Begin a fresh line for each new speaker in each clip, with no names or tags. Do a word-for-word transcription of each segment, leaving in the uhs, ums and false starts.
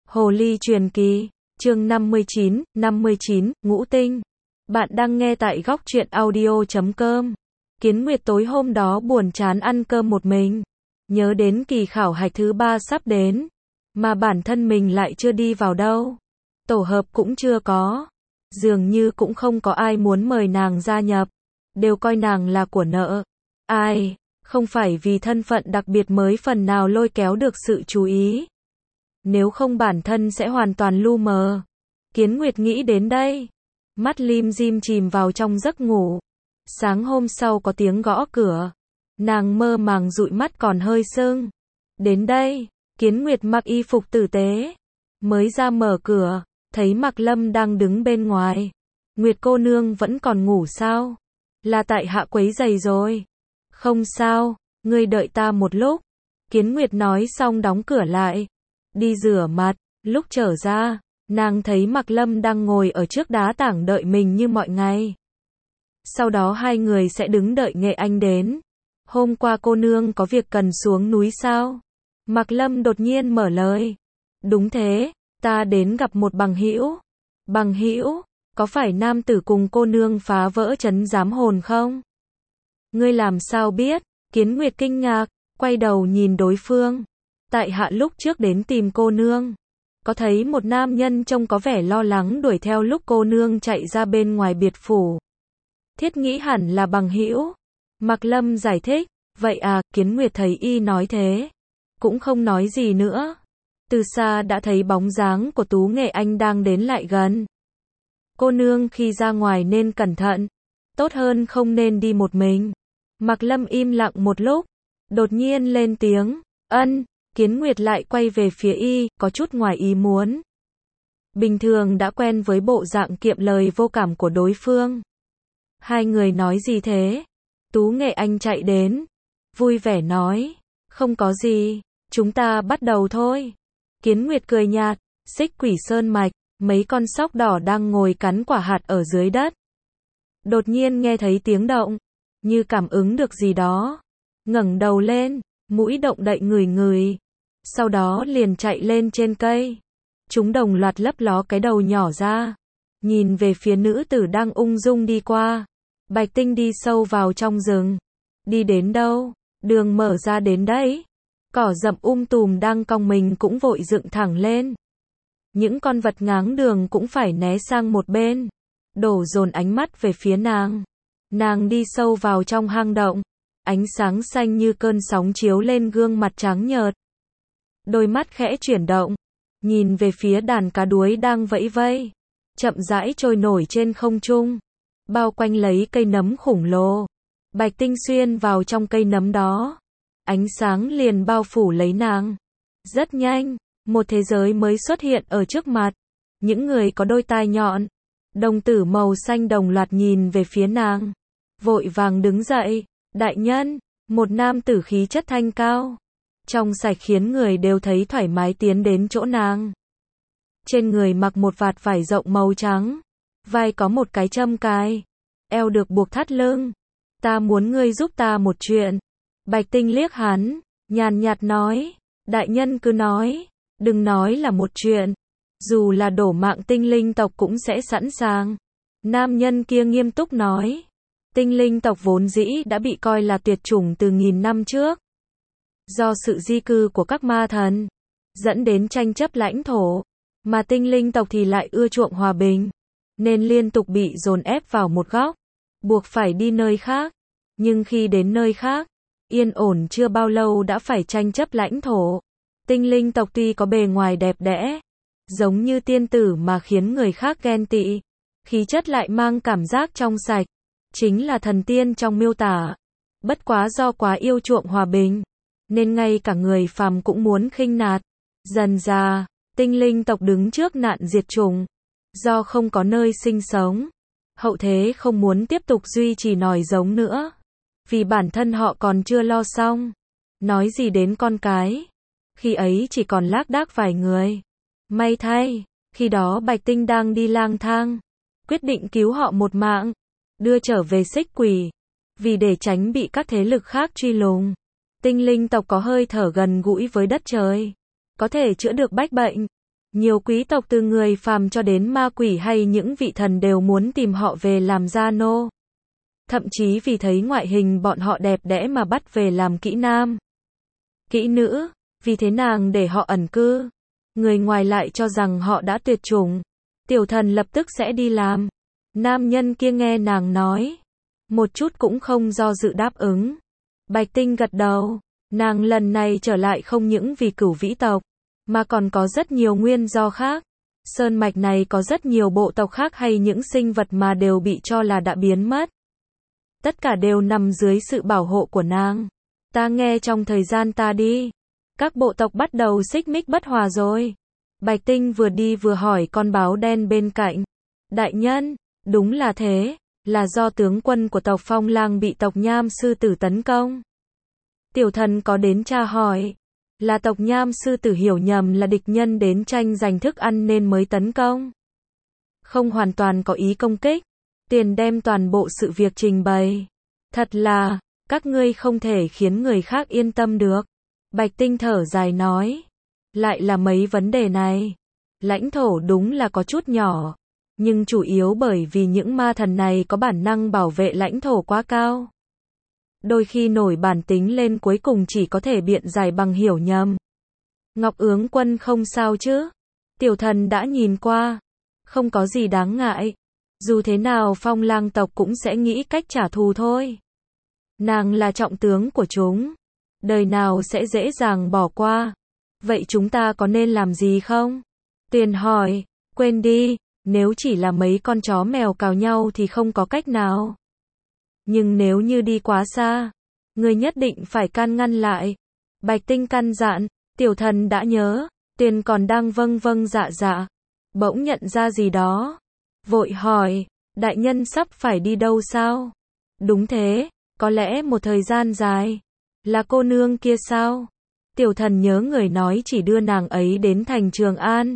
Hồ ly truyền kỳ, chương năm mươi chín, năm mươi chín, ngũ tinh. Bạn đang nghe tại góc truyện audio chấm com. Kiến Nguyệt tối hôm đó buồn chán ăn cơm một mình. Nhớ đến kỳ khảo hạch thứ ba sắp đến. Mà bản thân mình lại chưa đi vào đâu. Tổ hợp cũng chưa có. Dường như cũng không có ai muốn mời nàng gia nhập. Đều coi nàng là của nợ. Ai, không phải vì thân phận đặc biệt mới phần nào lôi kéo được sự chú ý. Nếu không bản thân sẽ hoàn toàn lu mờ. Kiến Nguyệt nghĩ đến đây. Mắt lim dim chìm vào trong giấc ngủ. Sáng hôm sau có tiếng gõ cửa. Nàng mơ màng dụi mắt còn hơi sưng. Đến đây, Kiến Nguyệt mặc y phục tử tế. Mới ra mở cửa, thấy Mạc Lâm đang đứng bên ngoài. Nguyệt cô nương vẫn còn ngủ sao? Là tại hạ quấy rầy rồi. Không sao, ngươi đợi ta một lúc. Kiến Nguyệt nói xong đóng cửa lại. Đi rửa mặt, lúc trở ra, nàng thấy Mạc Lâm đang ngồi ở trước đá tảng đợi mình như mọi ngày. Sau đó hai người sẽ đứng đợi Nghệ Anh đến. Hôm qua cô nương có việc cần xuống núi sao? Mạc Lâm đột nhiên mở lời. Đúng thế, ta đến gặp một bằng hữu. Bằng hữu, có phải nam tử cùng cô nương phá vỡ trấn giám hồn không? Ngươi làm sao biết? Kiến Nguyệt kinh ngạc, quay đầu nhìn đối phương. Tại hạ lúc trước đến tìm cô nương, có thấy một nam nhân trông có vẻ lo lắng đuổi theo lúc cô nương chạy ra bên ngoài biệt phủ. Thiết nghĩ hẳn là bằng hữu. Mạc Lâm giải thích, vậy à, Kiến Nguyệt thấy y nói thế, cũng không nói gì nữa. Từ xa đã thấy bóng dáng của Tú Nghệ Anh đang đến lại gần. Cô nương khi ra ngoài nên cẩn thận, tốt hơn không nên đi một mình. Mạc Lâm im lặng một lúc, đột nhiên lên tiếng, ân. Kiến Nguyệt lại quay về phía y, có chút ngoài ý muốn. Bình thường đã quen với bộ dạng kiệm lời vô cảm của đối phương. Hai người nói gì thế? Tú Nghệ Anh chạy đến, vui vẻ nói, không có gì, chúng ta bắt đầu thôi. Kiến Nguyệt cười nhạt, Xích Quỷ Sơn mạch, mấy con sóc đỏ đang ngồi cắn quả hạt ở dưới đất. Đột nhiên nghe thấy tiếng động, như cảm ứng được gì đó, ngẩng đầu lên. Mũi động đậy ngửi ngửi, sau đó liền chạy lên trên cây. Chúng đồng loạt lấp ló cái đầu nhỏ ra, nhìn về phía nữ tử đang ung dung đi qua. Bạch Tinh đi sâu vào trong rừng. Đi đến đâu? Đường mở ra đến đấy. Cỏ rậm um tùm đang cong mình cũng vội dựng thẳng lên. Những con vật ngáng đường cũng phải né sang một bên, đổ dồn ánh mắt về phía nàng. Nàng đi sâu vào trong hang động. Ánh sáng xanh như cơn sóng chiếu lên gương mặt trắng nhợt. Đôi mắt khẽ chuyển động, nhìn về phía đàn cá đuối đang vẫy vây, chậm rãi trôi nổi trên không trung, bao quanh lấy cây nấm khổng lồ. Bạch Tinh xuyên vào trong cây nấm đó, ánh sáng liền bao phủ lấy nàng. Rất nhanh, một thế giới mới xuất hiện ở trước mặt. Những người có đôi tai nhọn, đồng tử màu xanh đồng loạt nhìn về phía nàng, vội vàng đứng dậy. Đại nhân, một nam tử khí chất thanh cao, trong sạch khiến người đều thấy thoải mái tiến đến chỗ nàng. Trên người mặc một vạt vải rộng màu trắng, vai có một cái châm cài, eo được buộc thắt lưng. Ta muốn ngươi giúp ta một chuyện. Bạch Tinh liếc hắn, nhàn nhạt nói, đại nhân cứ nói, đừng nói là một chuyện, dù là đổ mạng tinh linh tộc cũng sẽ sẵn sàng. Nam nhân kia nghiêm túc nói. Tinh linh tộc vốn dĩ đã bị coi là tuyệt chủng từ nghìn năm trước. Do sự di cư của các ma thần, dẫn đến tranh chấp lãnh thổ, mà tinh linh tộc thì lại ưa chuộng hòa bình, nên liên tục bị dồn ép vào một góc, buộc phải đi nơi khác. Nhưng khi đến nơi khác, yên ổn chưa bao lâu đã phải tranh chấp lãnh thổ. Tinh linh tộc tuy có bề ngoài đẹp đẽ, giống như tiên tử mà khiến người khác ghen tị, khí chất lại mang cảm giác trong sạch. Chính là thần tiên trong miêu tả. Bất quá do quá yêu chuộng hòa bình, nên ngay cả người phàm cũng muốn khinh nạt. Dần dà, tinh linh tộc đứng trước nạn diệt chủng. Do không có nơi sinh sống, hậu thế không muốn tiếp tục duy trì nòi giống nữa. Vì bản thân họ còn chưa lo xong. Nói gì đến con cái. Khi ấy chỉ còn lác đác vài người. May thay, khi đó Bạch Tinh đang đi lang thang, quyết định cứu họ một mạng, đưa trở về Xích Quỷ, vì để tránh bị các thế lực khác truy lùng. Tinh linh tộc có hơi thở gần gũi với đất trời, có thể chữa được bách bệnh, Nhiều quý tộc từ người phàm cho đến ma quỷ hay những vị thần đều muốn tìm họ về làm gia nô. Thậm chí vì thấy ngoại hình bọn họ đẹp đẽ mà bắt về làm kỹ nam, kỹ nữ, vì thế nàng để họ ẩn cư. Người ngoài lại cho rằng họ đã tuyệt chủng. Tiểu thần lập tức sẽ đi làm. Nam nhân kia nghe nàng nói, một chút cũng không do dự đáp ứng. Bạch Tinh gật đầu, nàng lần này trở lại không những vì Cửu Vĩ tộc, mà còn có rất nhiều nguyên do khác. Sơn mạch này có rất nhiều bộ tộc khác hay những sinh vật mà đều bị cho là đã biến mất. Tất cả đều nằm dưới sự bảo hộ của nàng. Ta nghe trong thời gian ta đi, các bộ tộc bắt đầu xích mích bất hòa rồi. Bạch Tinh vừa đi vừa hỏi con báo đen bên cạnh. Đại nhân, đúng là thế, là do tướng quân của tộc Phong Lang bị tộc Nham Sư Tử tấn công. Tiểu thần có đến tra hỏi, là tộc Nham Sư Tử hiểu nhầm là địch nhân đến tranh giành thức ăn nên mới tấn công. Không hoàn toàn có ý công kích. Tiền đem toàn bộ sự việc trình bày. Thật là, các ngươi không thể khiến người khác yên tâm được. Bạch Tinh thở dài nói. Lại là mấy vấn đề này. Lãnh thổ đúng là có chút nhỏ, nhưng chủ yếu bởi vì những ma thần này có bản năng bảo vệ lãnh thổ quá cao. Đôi khi nổi bản tính lên cuối cùng chỉ có thể biện giải bằng hiểu nhầm. Ngọc Ướng Quân không sao chứ? Tiểu thần đã nhìn qua. Không có gì đáng ngại. Dù thế nào Phong Lang tộc cũng sẽ nghĩ cách trả thù thôi. Nàng là trọng tướng của chúng. Đời nào sẽ dễ dàng bỏ qua. Vậy chúng ta có nên làm gì không? Tuyền hỏi. Quên đi, nếu chỉ là mấy con chó mèo cào nhau thì không có cách nào. Nhưng nếu như đi quá xa, người nhất định phải can ngăn lại. Bạch Tinh căn dặn. Tiểu thần đã nhớ. Tuyền còn đang vâng vâng dạ dạ. Bỗng nhận ra gì đó. Vội hỏi, đại nhân sắp phải đi đâu sao? Đúng thế, có lẽ một thời gian dài. Là cô nương kia sao? Tiểu thần nhớ người nói chỉ đưa nàng ấy đến thành Trường An.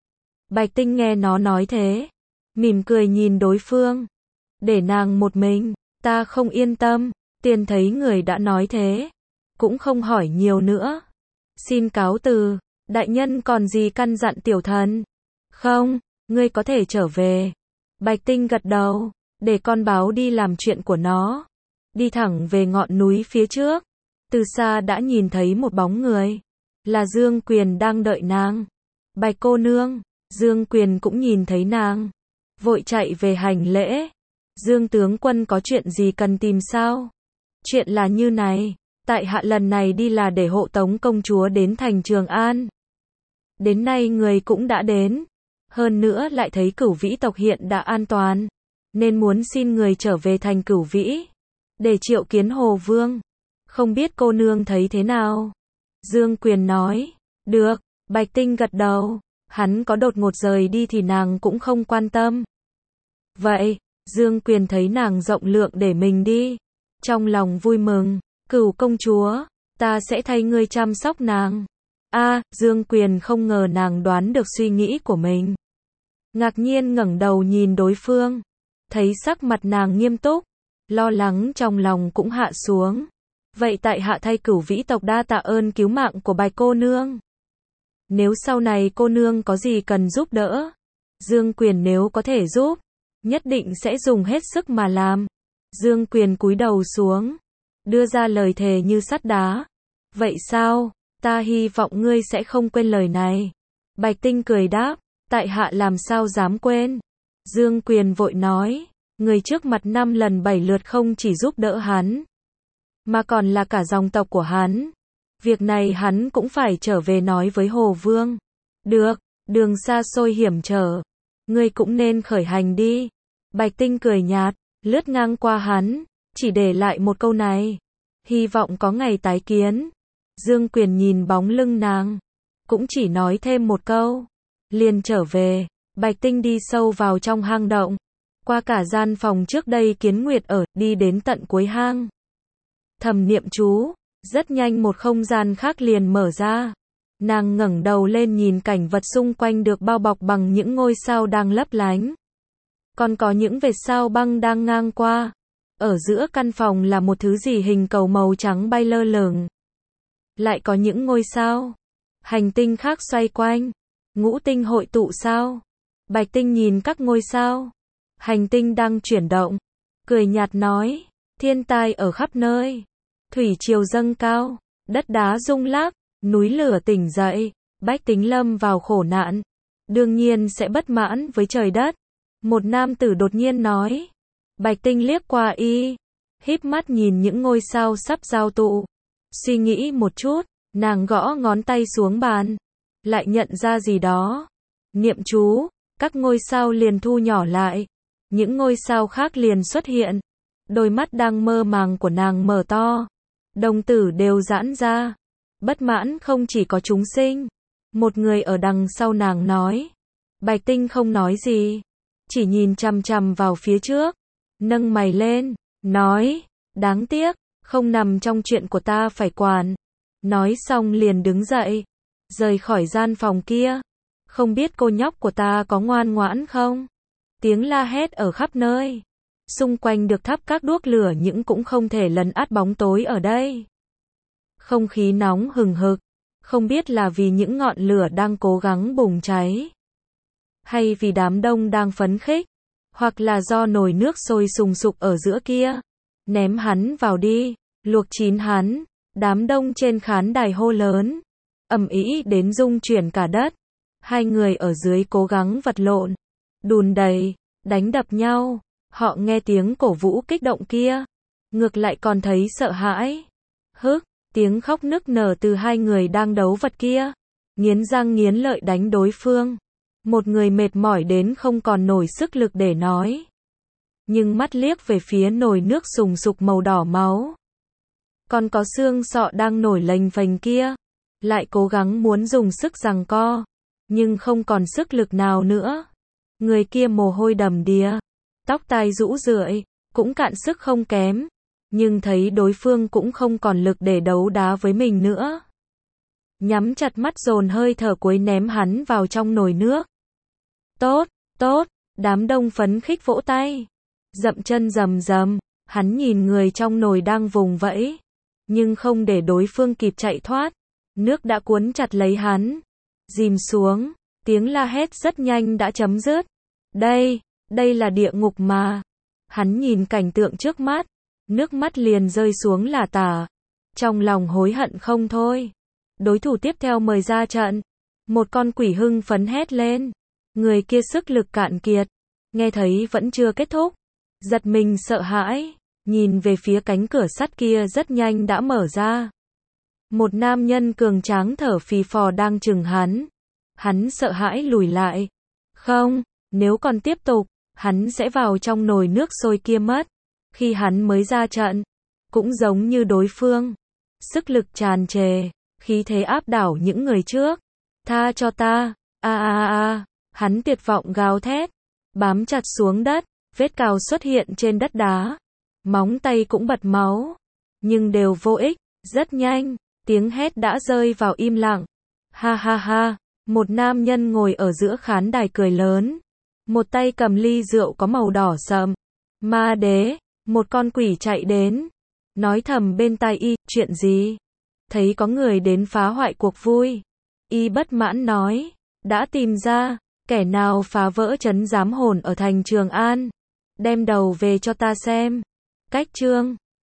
Bạch Tinh nghe nó nói thế, mỉm cười nhìn đối phương. Để nàng một mình, ta không yên tâm. Tiền thấy người đã nói thế, cũng không hỏi nhiều nữa. Xin cáo từ, đại nhân còn gì căn dặn tiểu thần? Không, ngươi có thể trở về. Bạch Tinh gật đầu, để con báo đi làm chuyện của nó. Đi thẳng về ngọn núi phía trước. Từ xa đã nhìn thấy một bóng người. Là Dương Quyền đang đợi nàng. Bạch cô nương, Dương Quyền cũng nhìn thấy nàng. Vội chạy về hành lễ. Dương tướng quân có chuyện gì cần tìm sao? Chuyện là như này, tại hạ lần này đi là để hộ tống công chúa đến thành Trường An. Đến nay người cũng đã đến. Hơn nữa lại thấy Cửu Vĩ tộc hiện đã an toàn, nên muốn xin người trở về thành Cửu Vĩ, để triệu kiến Hồ Vương. Không biết cô nương thấy thế nào? Dương Quyền nói. Được, Bạch Tinh gật đầu. Hắn có đột ngột rời đi thì nàng cũng không quan tâm. Vậy, Dương Quyền thấy nàng rộng lượng để mình đi. Trong lòng vui mừng. Cửu công chúa, ta sẽ thay ngươi chăm sóc nàng. A, à, Dương Quyền không ngờ nàng đoán được suy nghĩ của mình. Ngạc nhiên ngẩng đầu nhìn đối phương. Thấy sắc mặt nàng nghiêm túc. Lo lắng trong lòng cũng hạ xuống. Vậy tại hạ thay Cửu Vĩ tộc đa tạ ơn cứu mạng của Bạch cô nương. Nếu sau này cô nương có gì cần giúp đỡ, Dương Quyền nếu có thể giúp, nhất định sẽ dùng hết sức mà làm. Dương Quyền cúi đầu xuống, đưa ra lời thề như sắt đá. Vậy sao? Ta hy vọng ngươi sẽ không quên lời này. Bạch Tinh cười đáp, tại hạ làm sao dám quên. Dương Quyền vội nói, người trước mặt năm lần bảy lượt không chỉ giúp đỡ hắn, mà còn là cả dòng tộc của hắn. Việc này hắn cũng phải trở về nói với Hồ Vương. Được, đường xa xôi hiểm trở, ngươi cũng nên khởi hành đi. Bạch Tinh cười nhạt, lướt ngang qua hắn, chỉ để lại một câu này. Hy vọng có ngày tái kiến. Dương Quyền nhìn bóng lưng nàng, cũng chỉ nói thêm một câu, liền trở về. Bạch Tinh đi sâu vào trong hang động, qua cả gian phòng trước đây Kiến Nguyệt ở, đi đến tận cuối hang. Thầm niệm chú, rất nhanh một không gian khác liền mở ra. Nàng ngẩng đầu lên nhìn cảnh vật xung quanh được bao bọc bằng những ngôi sao đang lấp lánh. Còn có những vệt sao băng đang ngang qua. Ở giữa căn phòng là một thứ gì hình cầu màu trắng bay lơ lửng. Lại có những ngôi sao, hành tinh khác xoay quanh. Ngũ tinh hội tụ sao? Bạch tinh nhìn các ngôi sao. Hành tinh đang chuyển động. Cười nhạt nói. Thiên tai ở khắp nơi. Thủy triều dâng cao. Đất đá rung lắc. Núi lửa tỉnh dậy. Bách tính lâm vào khổ nạn. Đương nhiên sẽ bất mãn với trời đất. Một nam tử đột nhiên nói. Bạch tinh liếc qua y. Híp mắt nhìn những ngôi sao sắp giao tụ. Suy nghĩ một chút. Nàng gõ ngón tay xuống bàn. Lại nhận ra gì đó. Niệm chú. Các ngôi sao liền thu nhỏ lại. Những ngôi sao khác liền xuất hiện. Đôi mắt đang mơ màng của nàng mở to. Đồng tử đều giãn ra. Bất mãn không chỉ có chúng sinh. Một người ở đằng sau nàng nói. Bạch tinh không nói gì. Chỉ nhìn chằm chằm vào phía trước. Nâng mày lên. Nói. Đáng tiếc. Không nằm trong chuyện của ta phải quản. Nói xong liền đứng dậy. Rời khỏi gian phòng kia. Không biết cô nhóc của ta có ngoan ngoãn không? Tiếng la hét ở khắp nơi. Xung quanh được thắp các đuốc lửa nhưng cũng không thể lấn át bóng tối ở đây. Không khí nóng hừng hực. Không biết là vì những ngọn lửa đang cố gắng bùng cháy. Hay vì đám đông đang phấn khích. Hoặc là do nồi nước sôi sùng sục ở giữa kia. Ném hắn vào đi. Luộc chín hắn. Đám đông trên khán đài hô lớn. Ầm ĩ đến rung chuyển cả đất. Hai người ở dưới cố gắng vật lộn. Đùn đẩy. Đánh đập nhau. Họ nghe tiếng cổ vũ kích động kia. Ngược lại còn thấy sợ hãi. Hức. Tiếng khóc nức nở từ hai người đang đấu vật kia. Nghiến răng nghiến lợi đánh đối phương. Một người mệt mỏi đến không còn nổi sức lực để nói. Nhưng mắt liếc về phía nồi nước sùng sục màu đỏ máu. Còn có xương sọ đang nổi lềnh phềnh kia. Lại cố gắng muốn dùng sức giằng co. Nhưng không còn sức lực nào nữa. Người kia mồ hôi đầm đìa. Tóc tai rũ rượi. Cũng cạn sức không kém. Nhưng thấy đối phương cũng không còn lực để đấu đá với mình nữa. Nhắm chặt mắt dồn hơi thở cuối ném hắn vào trong nồi nước. Tốt, tốt, đám đông phấn khích vỗ tay. Dậm chân rầm rầm, hắn nhìn người trong nồi đang vùng vẫy. Nhưng không để đối phương kịp chạy thoát. Nước đã cuốn chặt lấy hắn. Dìm xuống, tiếng la hét rất nhanh đã chấm dứt. Đây, đây là địa ngục mà. Hắn nhìn cảnh tượng trước mắt. Nước mắt liền rơi xuống là tả. Trong lòng hối hận không thôi. Đối thủ tiếp theo mời ra trận. Một con quỷ hưng phấn hét lên. Người kia sức lực cạn kiệt. Nghe thấy vẫn chưa kết thúc. Giật mình sợ hãi. Nhìn về phía cánh cửa sắt kia rất nhanh đã mở ra. Một nam nhân cường tráng thở phì phò đang chừng hắn. Hắn sợ hãi lùi lại. Không, nếu còn tiếp tục, hắn sẽ vào trong nồi nước sôi kia mất. Khi hắn mới ra trận, cũng giống như đối phương. Sức lực tràn trề, khí thế áp đảo những người trước. Tha cho ta, a a a a, hắn tuyệt vọng gào thét, bám chặt xuống đất, vết cào xuất hiện trên đất đá. Móng tay cũng bật máu, nhưng đều vô ích, rất nhanh, tiếng hét đã rơi vào im lặng. Ha ha ha, một nam nhân ngồi ở giữa khán đài cười lớn. Một tay cầm ly rượu có màu đỏ sậm. Ma đế, một con quỷ chạy đến. Nói thầm bên tai y, chuyện gì? Thấy có người đến phá hoại cuộc vui. Y bất mãn nói, đã tìm ra, kẻ nào phá vỡ trấn giám hồn ở thành Trường An. Đem đầu về cho ta xem. Cách chương